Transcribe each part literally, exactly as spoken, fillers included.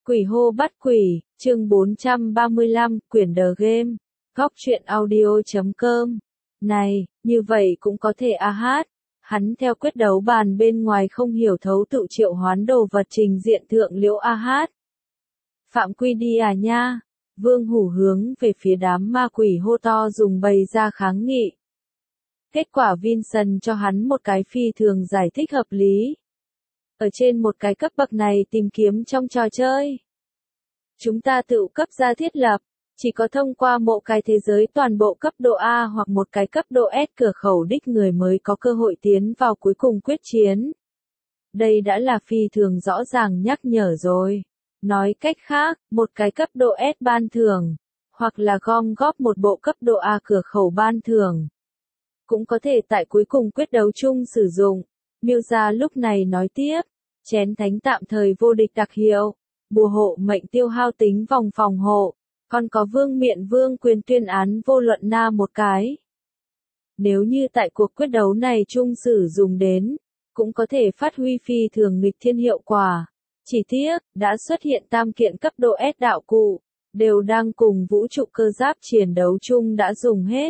Quỷ hô bắt quỷ, chương bốn trăm ba mươi lăm, quyển The Game, góc truyện audio chấm com. Này, như vậy cũng có thể a hát. Hắn theo quyết đấu bàn bên ngoài không hiểu thấu tự triệu hoán đồ vật trình diện thượng liễu a hát. Phạm quy đi à nha. Vương Hủ hướng về phía đám ma quỷ hô to dùng bày ra kháng nghị. Kết quả Vincent cho hắn một cái phi thường giải thích hợp lý. Ở trên một cái cấp bậc này tìm kiếm trong trò chơi, chúng ta tự cấp ra thiết lập, chỉ có thông qua một cái thế giới toàn bộ cấp độ A hoặc một cái cấp độ S cửa khẩu đích người mới có cơ hội tiến vào cuối cùng quyết chiến. Đây đã là phi thường rõ ràng nhắc nhở rồi. Nói cách khác, một cái cấp độ S ban thưởng, hoặc là gom góp một bộ cấp độ A cửa khẩu ban thưởng, cũng có thể tại cuối cùng quyết đấu chung sử dụng. Miêu gia lúc này nói tiếp, chén thánh tạm thời vô địch đặc hiệu, bùa hộ mệnh tiêu hao tính vòng phòng hộ, còn có vương miện vương quyền tuyên án vô luận na một cái. Nếu như tại cuộc quyết đấu này chung sử dụng đến, cũng có thể phát huy phi thường nghịch thiên hiệu quả. Chỉ tiếc, đã xuất hiện tam kiện cấp độ S đạo cụ, đều đang cùng vũ trụ cơ giáp chiến đấu chung đã dùng hết.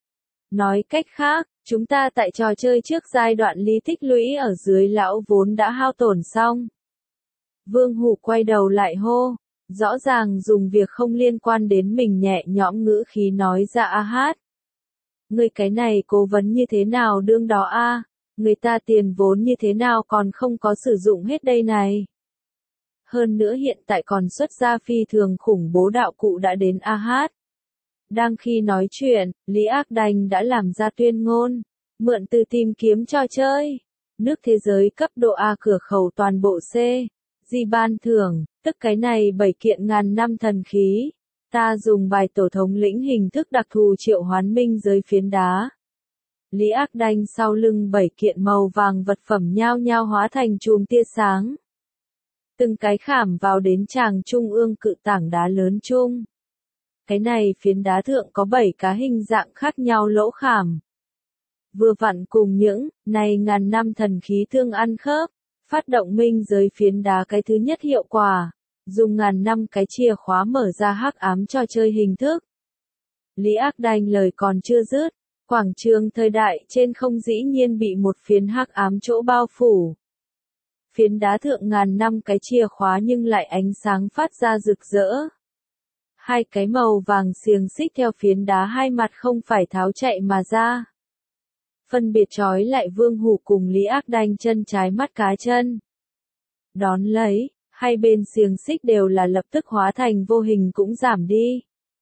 Nói cách khác, chúng ta tại trò chơi trước giai đoạn lý tích lũy ở dưới lão vốn đã hao tổn xong. Vương Hủ quay đầu lại hô, rõ ràng dùng việc không liên quan đến mình nhẹ nhõm ngữ khí nói ra a hát. Người cái này cố vấn như thế nào đương đó a, người ta tiền vốn như thế nào còn không có sử dụng hết đây này. Hơn nữa hiện tại còn xuất ra phi thường khủng bố đạo cụ đã đến a hát. Đang khi nói chuyện, Lý Ác Đành đã làm ra tuyên ngôn, mượn từ tìm kiếm trò chơi, nước thế giới cấp độ A cửa khẩu toàn bộ C, di ban thưởng, tức cái này bảy kiện ngàn năm thần khí, ta dùng bài tổ thống lĩnh hình thức đặc thù triệu hoán minh giới phiến đá. Lý Ác Đành sau lưng bảy kiện màu vàng vật phẩm nhao nhao hóa thành chùm tia sáng. Từng cái khảm vào đến tràng trung ương cự tảng đá lớn chung. Cái này phiến đá thượng có bảy cá hình dạng khác nhau lỗ khảm. Vừa vặn cùng những, này ngàn năm thần khí tương ăn khớp, phát động minh giới phiến đá cái thứ nhất hiệu quả, dùng ngàn năm cái chìa khóa mở ra hắc ám trò chơi hình thức. Lý Ác Đành lời còn chưa dứt, quảng trường thời đại trên không dĩ nhiên bị một phiến hắc ám chỗ bao phủ. Phiến đá thượng ngàn năm cái chìa khóa nhưng lại ánh sáng phát ra rực rỡ. Hai cái màu vàng xiềng xích theo phiến đá hai mặt không phải tháo chạy mà ra. Phân biệt trói lại Vương Hủ cùng Lý Ác Đành chân trái mắt cá chân. Đón lấy, hai bên xiềng xích đều là lập tức hóa thành vô hình cũng giảm đi.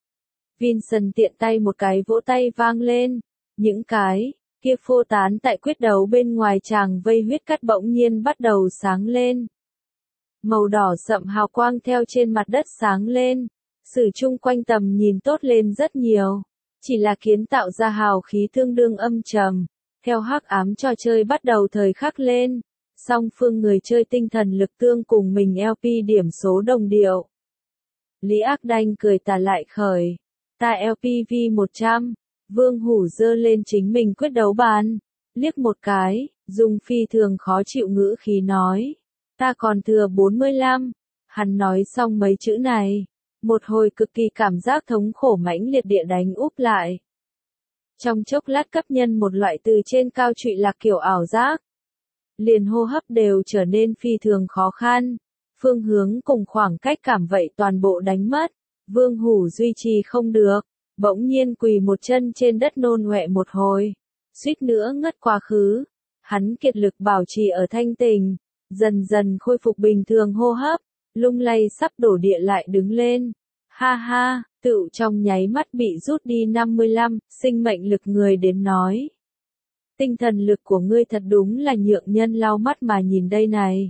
Vincent tiện tay một cái vỗ tay vang lên, những cái kia phô tán tại quyết đấu bên ngoài chàng vây huyết cắt bỗng nhiên bắt đầu sáng lên. Màu đỏ sậm hào quang theo trên mặt đất sáng lên. Sử chung quanh tầm nhìn tốt lên rất nhiều, chỉ là kiến tạo ra hào khí tương đương âm trầm, theo hắc ám trò chơi bắt đầu thời khắc lên, song phương người chơi tinh thần lực tương cùng mình lờ pê điểm số đồng điệu. Lý Ác Đành cười tà lại khởi, ta lờ pê vê một trăm, Vương Hủ giơ lên chính mình quyết đấu bàn, liếc một cái, dùng phi thường khó chịu ngữ khí nói, ta còn thừa bốn mươi lăm, hắn nói xong mấy chữ này. Một hồi cực kỳ cảm giác thống khổ mãnh liệt địa đánh úp lại. Trong chốc lát cấp nhân một loại từ trên cao trụy lạc kiểu ảo giác. Liền hô hấp đều trở nên phi thường khó khăn. Phương hướng cùng khoảng cách cảm vậy toàn bộ đánh mất. Vương Hủ duy trì không được. Bỗng nhiên quỳ một chân trên đất nôn ọe một hồi. Suýt nữa ngất quá khứ. Hắn kiệt lực bảo trì ở thanh tình. Dần dần khôi phục bình thường hô hấp. Lung lay sắp đổ địa lại đứng lên. Ha ha, tựu trong nháy mắt bị rút đi năm mươi lăm, sinh mệnh lực người đến nói. Tinh thần lực của ngươi thật đúng là nhượng nhân lau mắt mà nhìn đây này.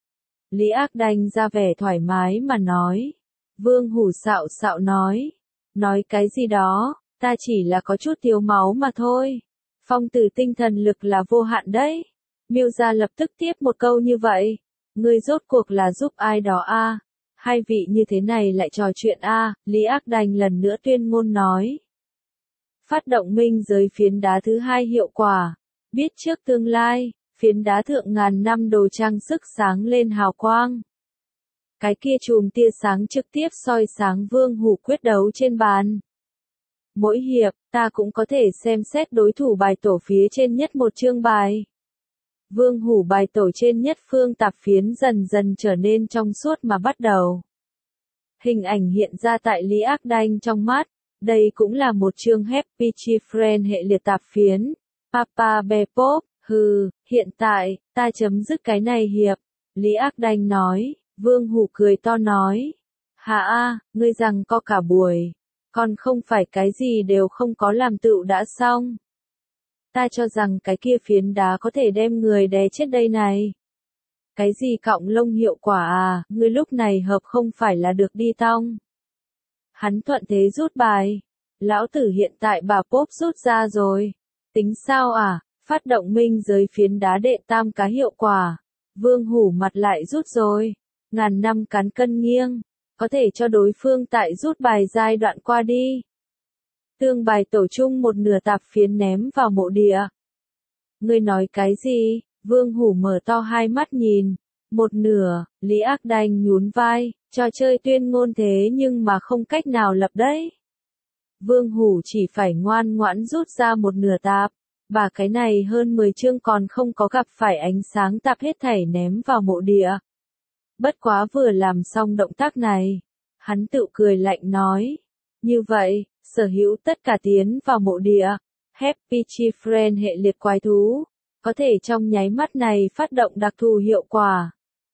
Lý Ác Đành ra vẻ thoải mái mà nói. Vương Hủ xạo xạo nói. Nói cái gì đó, ta chỉ là có chút thiếu máu mà thôi. Phong tử tinh thần lực là vô hạn đấy. Miêu gia lập tức tiếp một câu như vậy. Ngươi rốt cuộc là giúp ai đó a? À? Hai vị như thế này lại trò chuyện a? À? Lý Ác Đành lần nữa tuyên ngôn nói. Phát động minh giới phiến đá thứ hai hiệu quả. Biết trước tương lai, phiến đá thượng ngàn năm đồ trang sức sáng lên hào quang. Cái kia chùm tia sáng trực tiếp soi sáng Vương Hủ quyết đấu trên bàn. Mỗi hiệp, ta cũng có thể xem xét đối thủ bài tổ phía trên nhất một chương bài. Vương Hủ bài tổ trên nhất phương tạp phiến dần dần trở nên trong suốt mà bắt đầu. Hình ảnh hiện ra tại Lý Ác Đanh trong mắt, đây cũng là một chương Happy Tree Friend hệ liệt tạp phiến. Papa Bebop, hừ, hiện tại, ta chấm dứt cái này hiệp. Lý Ác Đanh nói, Vương Hủ cười to nói. Hà a, ngươi rằng có cả buổi, còn không phải cái gì đều không có làm tựu đã xong. Ta cho rằng cái kia phiến đá có thể đem người đè chết đây này. Cái gì cọng lông hiệu quả à, ngươi lúc này hợp không phải là được đi tong. Hắn thuận thế rút bài. Lão tử hiện tại bà Pop rút ra rồi. Tính sao à, phát động minh giới phiến đá đệ tam cá hiệu quả. Vương Hủ mặt lại rút rồi. Ngàn năm cán cân nghiêng. Có thể cho đối phương tại rút bài giai đoạn qua đi. Tương bài tổ chung một nửa tạp phiến ném vào mộ địa. Ngươi nói cái gì? Vương Hủ mở to hai mắt nhìn. Một nửa, Lý Ác Đanh nhún vai, trò chơi tuyên ngôn thế nhưng mà không cách nào lập đấy. Vương Hủ chỉ phải ngoan ngoãn rút ra một nửa tạp. Bà cái này hơn mười chương còn không có gặp phải ánh sáng tạp hết thảy ném vào mộ địa. Bất quá vừa làm xong động tác này, hắn tự cười lạnh nói. Như vậy, sở hữu tất cả tiến vào mộ địa. Happy Tree Friend hệ liệt quái thú. Có thể trong nháy mắt này phát động đặc thù hiệu quả.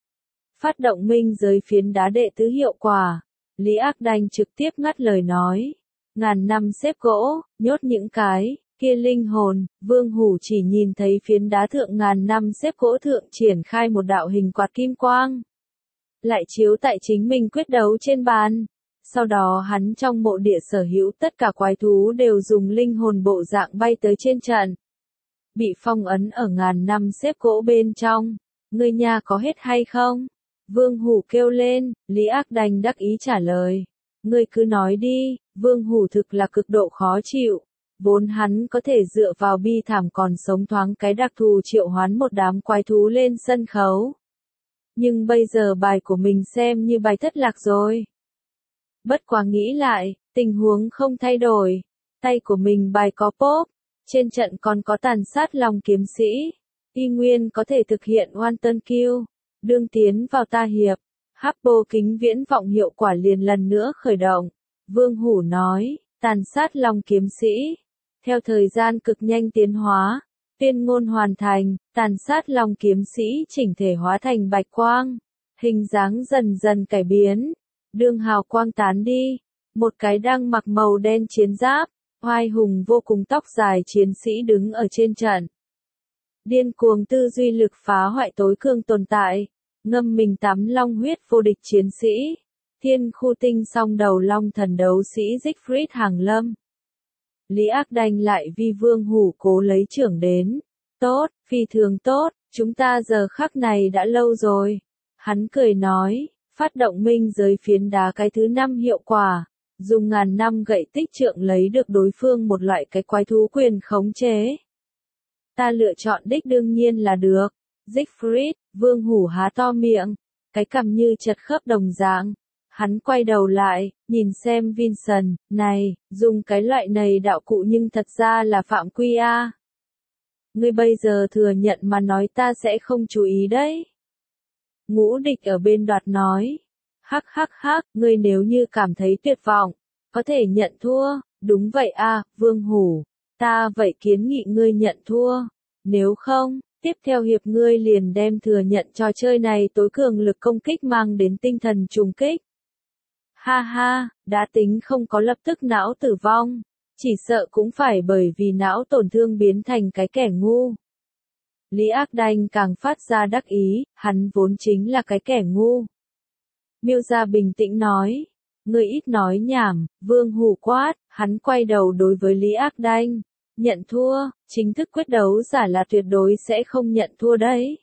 Phát động minh giới phiến đá đệ tứ hiệu quả. Lý Ác Đanh trực tiếp ngắt lời nói. Ngàn năm xếp gỗ, nhốt những cái, kia linh hồn. Vương Hủ chỉ nhìn thấy phiến đá thượng ngàn năm xếp gỗ thượng triển khai một đạo hình quạt kim quang. Lại chiếu tại chính mình quyết đấu trên bàn. Sau đó hắn trong mộ địa sở hữu tất cả quái thú đều dùng linh hồn bộ dạng bay tới trên trận. Bị phong ấn ở ngàn năm xếp gỗ bên trong. Ngươi nhà có hết hay không? Vương Hủ kêu lên, Lý Ác Đanh đắc ý trả lời. Ngươi cứ nói đi, Vương Hủ thực là cực độ khó chịu. Vốn hắn có thể dựa vào bi thảm còn sống thoáng cái đặc thù triệu hoán một đám quái thú lên sân khấu. Nhưng bây giờ bài của mình xem như bài thất lạc rồi. Bất quá nghĩ lại, tình huống không thay đổi. Tay của mình bài có Pop. Trên trận còn có tàn sát lòng kiếm sĩ. Y nguyên có thể thực hiện one turn kill. Đương tiến vào ta hiệp. Happo kính viễn vọng hiệu quả liền lần nữa khởi động. Vương Hủ nói, tàn sát lòng kiếm sĩ. Theo thời gian cực nhanh tiến hóa. Tuyên ngôn hoàn thành, tàn sát lòng kiếm sĩ chỉnh thể hóa thành bạch quang. Hình dáng dần dần cải biến. Đương hào quang tán đi. Một cái đang mặc màu đen chiến giáp. Oai hùng vô cùng tóc dài chiến sĩ đứng ở trên trận. Điên cuồng tư duy lực phá hoại tối cường tồn tại. Ngâm mình tắm long huyết vô địch chiến sĩ. Thiên khu tinh song đầu long thần đấu sĩ Siegfried Hàng Lâm. Lý Ác Đanh lại vi Vương Hủ cố lấy trưởng đến. Tốt, phi thường tốt, chúng ta giờ khắc này đã lâu rồi. Hắn cười nói, phát động minh giới phiến đá cái thứ năm hiệu quả. Dùng ngàn năm gậy tích trượng lấy được đối phương một loại cái quái thú quyền khống chế. Ta lựa chọn đích đương nhiên là được. Siegfried, Vương Hủ há to miệng, cái cằm như chật khớp đồng dạng. Hắn quay đầu lại, nhìn xem Vincent, này, dùng cái loại này đạo cụ nhưng thật ra là phạm quy a. Ngươi bây giờ thừa nhận mà nói ta sẽ không chú ý đấy. Ngũ địch ở bên đoạt nói. Hắc hắc hắc, ngươi nếu như cảm thấy tuyệt vọng, có thể nhận thua, đúng vậy a, Vương Hủ, ta vậy kiến nghị ngươi nhận thua, nếu không, tiếp theo hiệp ngươi liền đem thừa nhận trò chơi này tối cường lực công kích mang đến tinh thần trùng kích. Ha ha, đã tính không có lập tức não tử vong, chỉ sợ cũng phải bởi vì não tổn thương biến thành cái kẻ ngu. Lý Ác Đanh càng phát ra đắc ý, hắn vốn chính là cái kẻ ngu. Miêu Gia bình tĩnh nói, ngươi ít nói nhảm, Vương Hủ quát, hắn quay đầu đối với Lý Ác Đanh, nhận thua, chính thức quyết đấu giả là tuyệt đối sẽ không nhận thua đấy.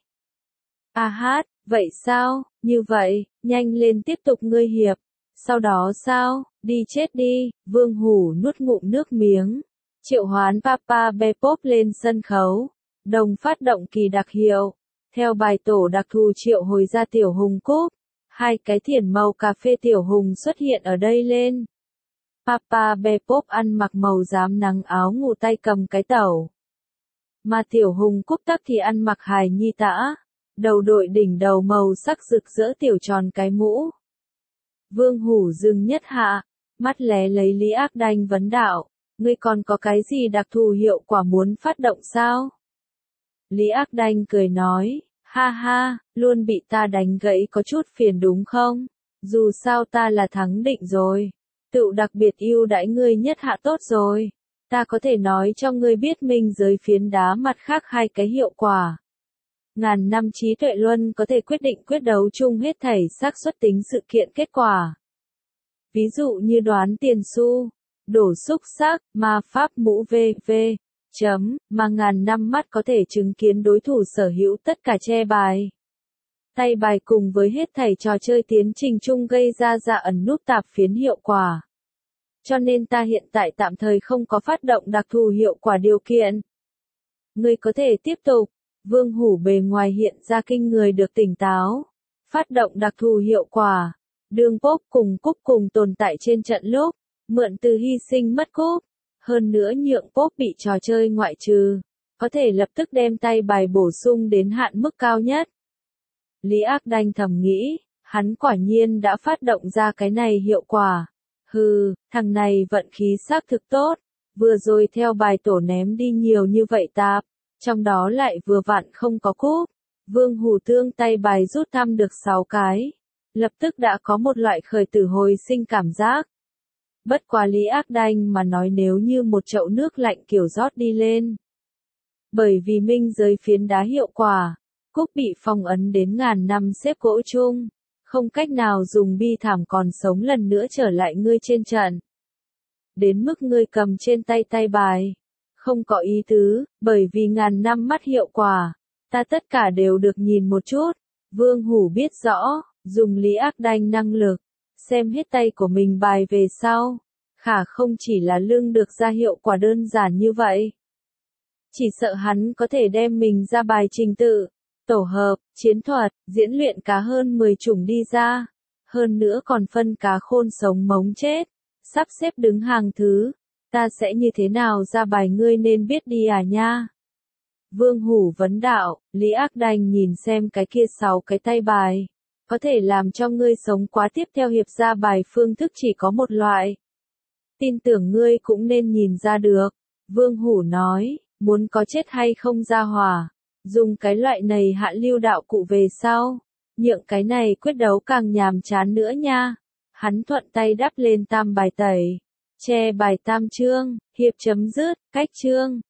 A hát, vậy sao, như vậy, nhanh lên tiếp tục ngươi hiệp, sau đó sao, đi chết đi, Vương Hủ nuốt ngụm nước miếng, triệu hoán Papa Bebop lên sân khấu, đồng phát động kỳ đặc hiệu, theo bài tổ đặc thù triệu hồi ra tiểu hùng cúp. Hai cái thiển màu cà phê tiểu hùng xuất hiện ở đây lên. Papa Bebop ăn mặc màu rám nắng áo ngủ tay cầm cái tẩu. Mà tiểu hùng Cúc Tắc thì ăn mặc hài nhi tã, đầu đội đỉnh đầu màu sắc rực rỡ tiểu tròn cái mũ. Vương Hủ dừng nhất hạ, mắt lé lấy Lý Ác Đanh vấn đạo, ngươi còn có cái gì đặc thù hiệu quả muốn phát động sao? Lý Ác Đanh cười nói, ha ha, luôn bị ta đánh gãy có chút phiền đúng không? Dù sao ta là thắng định rồi, tự đặc biệt ưu đãi ngươi nhất hạ tốt rồi. Ta có thể nói cho ngươi biết minh giới phiến đá mặt khác hai cái hiệu quả. Ngàn năm trí tuệ luân có thể quyết định quyết đấu chung hết thảy xác suất tính sự kiện kết quả. Ví dụ như đoán tiền xu, đổ xúc sắc, ma pháp mũ vv. Chấm, mà ngàn năm mắt có thể chứng kiến đối thủ sở hữu tất cả che bài. Tay bài cùng với hết thảy trò chơi tiến trình chung gây ra dạ ẩn nút tạp phiến hiệu quả. Cho nên ta hiện tại tạm thời không có phát động đặc thù hiệu quả điều kiện. Ngươi có thể tiếp tục. Vương Hủ bề ngoài hiện ra kinh người được tỉnh táo. Phát động đặc thù hiệu quả. Đường Pop cùng Cúc cùng tồn tại trên trận lúc. Mượn từ hy sinh mất Cúc. Hơn nữa nhượng Pop bị trò chơi ngoại trừ. Có thể lập tức đem tay bài bổ sung đến hạn mức cao nhất. Lý Ác Đanh thầm nghĩ. Hắn quả nhiên đã phát động ra cái này hiệu quả. Hừ, thằng này vận khí xác thực tốt. Vừa rồi theo bài tổ ném đi nhiều như vậy tạp. Trong đó lại vừa vặn không có cúp. Vương Hủ Tương tay bài rút thăm được sáu cái. Lập tức đã có một loại khởi tử hồi sinh cảm giác. Bất quá Lý Ác Đanh mà nói nếu như một chậu nước lạnh kiểu rót đi lên. Bởi vì minh giới phiến đá hiệu quả. Cúc bị phong ấn đến ngàn năm xếp gỗ chung. Không cách nào dùng bi thảm còn sống lần nữa trở lại ngươi trên trận. Đến mức ngươi cầm trên tay tay bài. Không có ý tứ, bởi vì ngàn năm mắt hiệu quả. Ta tất cả đều được nhìn một chút. Vương Hủ biết rõ, dùng Lý Ác Đanh năng lực. Xem hết tay của mình bài về sau. Khả không chỉ là lương được ra hiệu quả đơn giản như vậy. Chỉ sợ hắn có thể đem mình ra bài trình tự. Tổ hợp, chiến thuật, diễn luyện cá hơn mười chủng đi ra. Hơn nữa còn phân cá khôn sống mống chết. Sắp xếp đứng hàng thứ. Ta sẽ như thế nào ra bài ngươi nên biết đi à nha. Vương Hủ vấn đạo, Lý Ác Đanh nhìn xem cái kia sáu cái tay bài. Có thể làm cho ngươi sống quá tiếp theo hiệp ra bài phương thức chỉ có một loại. Tin tưởng ngươi cũng nên nhìn ra được. Vương Hủ nói, muốn có chết hay không ra hỏa. Dùng cái loại này hạ lưu đạo cụ về sau. Nhượng cái này quyết đấu càng nhàm chán nữa nha. Hắn thuận tay đắp lên tam bài tẩy. Che bài tam chương, hiệp chấm dứt, cách chương.